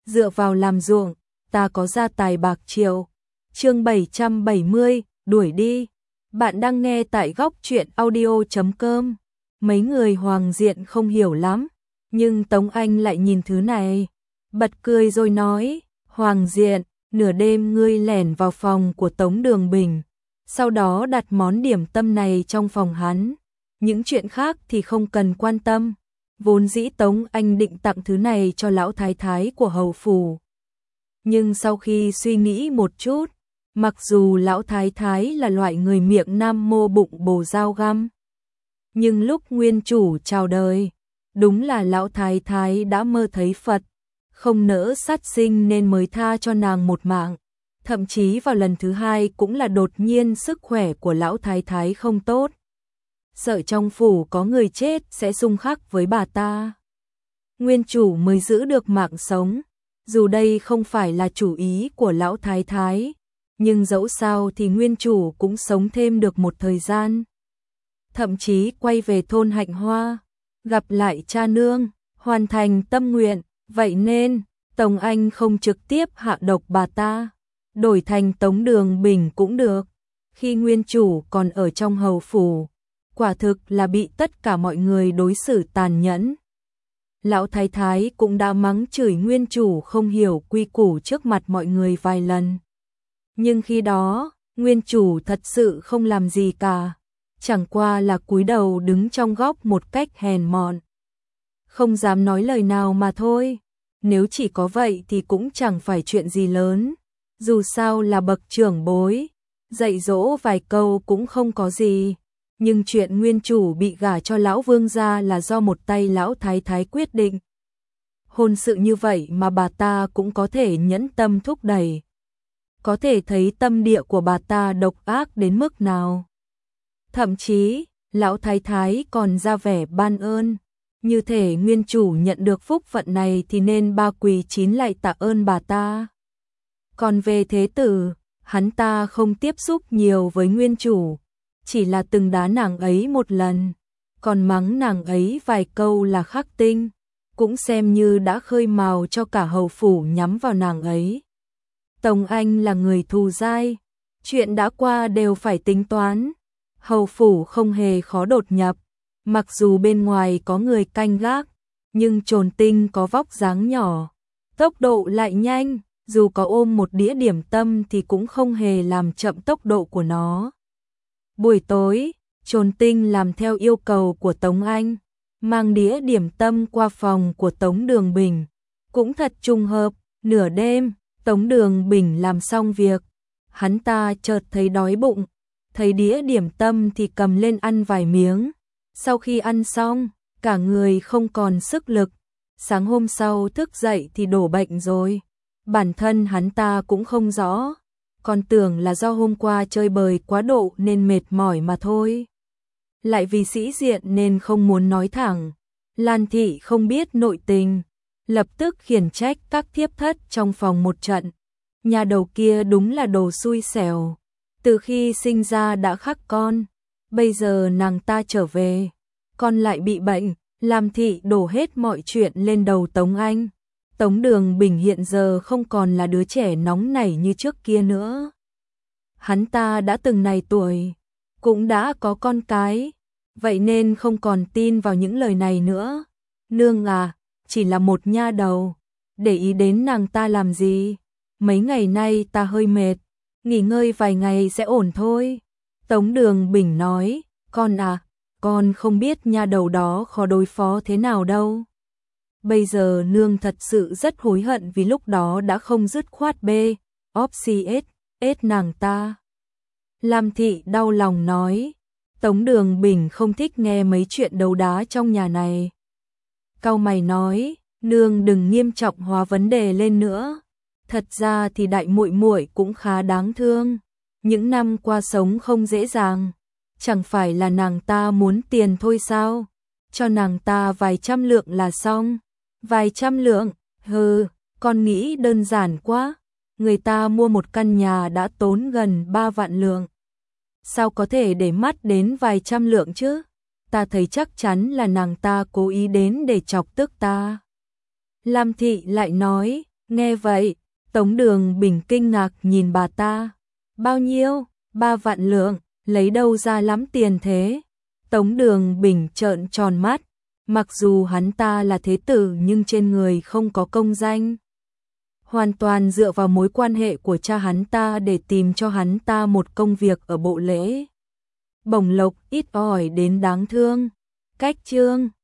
dựa vào làm ruộng, ta có gia tài bạc triệu. Chương 770, đuổi đi. Bạn đang nghe tại góc truyện audio.com. Mấy người Hoàng Diện không hiểu lắm, nhưng Tống Anh lại nhìn thứ này, bật cười rồi nói, Hoàng Diện, nửa đêm ngươi lẻn vào phòng của Tống Đường Bình, sau đó đặt món điểm tâm này trong phòng hắn. Những chuyện khác thì không cần quan tâm. Vốn dĩ Tống Anh định tặng thứ này cho lão thái thái của hầu phủ. Nhưng sau khi suy nghĩ một chút, mặc dù lão thái thái là loại người miệng nam mô bụng bồ dao găm, nhưng lúc nguyên chủ chào đời, đúng là lão thái thái đã mơ thấy Phật, không nỡ sát sinh nên mới tha cho nàng một mạng. Thậm chí vào lần thứ hai cũng là đột nhiên sức khỏe của lão thái thái không tốt, sợ trong phủ có người chết sẽ xung khắc với bà ta. Nguyên chủ mới giữ được mạng sống. Dù đây không phải là chủ ý của lão thái thái, nhưng dẫu sao thì nguyên chủ cũng sống thêm được một thời gian. Thậm chí quay về thôn Hạnh Hoa, gặp lại cha nương, hoàn thành tâm nguyện. Vậy nên, Tống Anh không trực tiếp hạ độc bà ta, đổi thành Tống Đường Bình cũng được. Khi nguyên chủ còn ở trong hầu phủ, quả thực là bị tất cả mọi người đối xử tàn nhẫn. Lão thái thái cũng đã mắng chửi nguyên chủ không hiểu quy củ trước mặt mọi người vài lần. Nhưng khi đó, nguyên chủ thật sự không làm gì cả, chẳng qua là cúi đầu đứng trong góc một cách hèn mọn, không dám nói lời nào mà thôi. Nếu chỉ có vậy thì cũng chẳng phải chuyện gì lớn, dù sao là bậc trưởng bối, dạy dỗ vài câu cũng không có gì. Nhưng chuyện nguyên chủ bị gả cho lão vương gia là do một tay lão thái thái quyết định. Hôn sự như vậy mà bà ta cũng có thể nhẫn tâm thúc đẩy. Có thể thấy tâm địa của bà ta độc ác đến mức nào. Thậm chí, lão thái thái còn ra vẻ ban ơn. Như thể nguyên chủ nhận được phúc phận này thì nên ba quỳ chín lạy tạ ơn bà ta. Còn về thế tử, hắn ta không tiếp xúc nhiều với nguyên chủ, chỉ là từng đá nàng ấy một lần, còn mắng nàng ấy vài câu là khắc tinh, cũng xem như đã khơi mào cho cả hầu phủ nhắm vào nàng ấy. Tống Anh là người thù dai, chuyện đã qua đều phải tính toán. Hầu phủ không hề khó đột nhập, mặc dù bên ngoài có người canh gác, nhưng Trồn Tinh có vóc dáng nhỏ, tốc độ lại nhanh, dù có ôm một đĩa điểm tâm thì cũng không hề làm chậm tốc độ của nó. Buổi tối, Trồn Tinh làm theo yêu cầu của Tống Anh, mang đĩa điểm tâm qua phòng của Tống Đường Bình. Cũng thật trùng hợp, nửa đêm, Tống Đường Bình làm xong việc, hắn ta chợt thấy đói bụng, thấy đĩa điểm tâm thì cầm lên ăn vài miếng. Sau khi ăn xong, cả người không còn sức lực, sáng hôm sau thức dậy thì đổ bệnh rồi. Bản thân hắn ta cũng không rõ, còn tưởng là do hôm qua chơi bời quá độ nên mệt mỏi mà thôi. Lại vì sĩ diện nên không muốn nói thẳng. Lan thị không biết nội tình, lập tức khiển trách các thiếp thất trong phòng một trận. Nhà đầu kia đúng là đồ xui xẻo, từ khi sinh ra đã khắc con, bây giờ nàng ta trở về, con lại bị bệnh, làm thị đổ hết mọi chuyện lên đầu Tống Anh. Tống Đường Bình hiện giờ không còn là đứa trẻ nóng nảy như trước kia nữa. Hắn ta đã từng này tuổi, cũng đã có con cái, vậy nên không còn tin vào những lời này nữa. Nương à, chỉ là một nha đầu, để ý đến nàng ta làm gì? Mấy ngày nay ta hơi mệt, nghỉ ngơi vài ngày sẽ ổn thôi. Tống Đường Bình nói, con à, con không biết nha đầu đó khó đối phó thế nào đâu. Bây giờ nương thật sự rất hối hận vì lúc đó đã không dứt khoát ép nàng ta. Lam thị đau lòng nói. Tống Đường Bình không thích nghe mấy chuyện đấu đá trong nhà này. Cau mày nói, nương đừng nghiêm trọng hóa vấn đề lên nữa. Thật ra thì đại muội muội cũng khá đáng thương. Những năm qua sống không dễ dàng, chẳng phải là nàng ta muốn tiền thôi sao? Cho nàng ta vài trăm lượng là xong. Vài trăm lượng, con nghĩ đơn giản quá. Người ta mua một căn nhà đã tốn gần 3 vạn lượng. Sao có thể để mắt đến vài trăm lượng chứ? Ta thấy chắc chắn là nàng ta cố ý đến để chọc tức ta. Lam thị lại nói, Nghe vậy, Tống Đường Bình kinh ngạc nhìn bà ta. Bao nhiêu? 3 vạn lượng, lấy đâu ra lắm tiền thế? Tống Đường Bình trợn tròn mắt, mặc dù hắn ta là thế tử nhưng trên người không có công danh. Hoàn toàn dựa vào mối quan hệ của cha hắn ta để tìm cho hắn ta một công việc ở bộ lễ. Bổng lộc ít ỏi đến đáng thương. Cách chương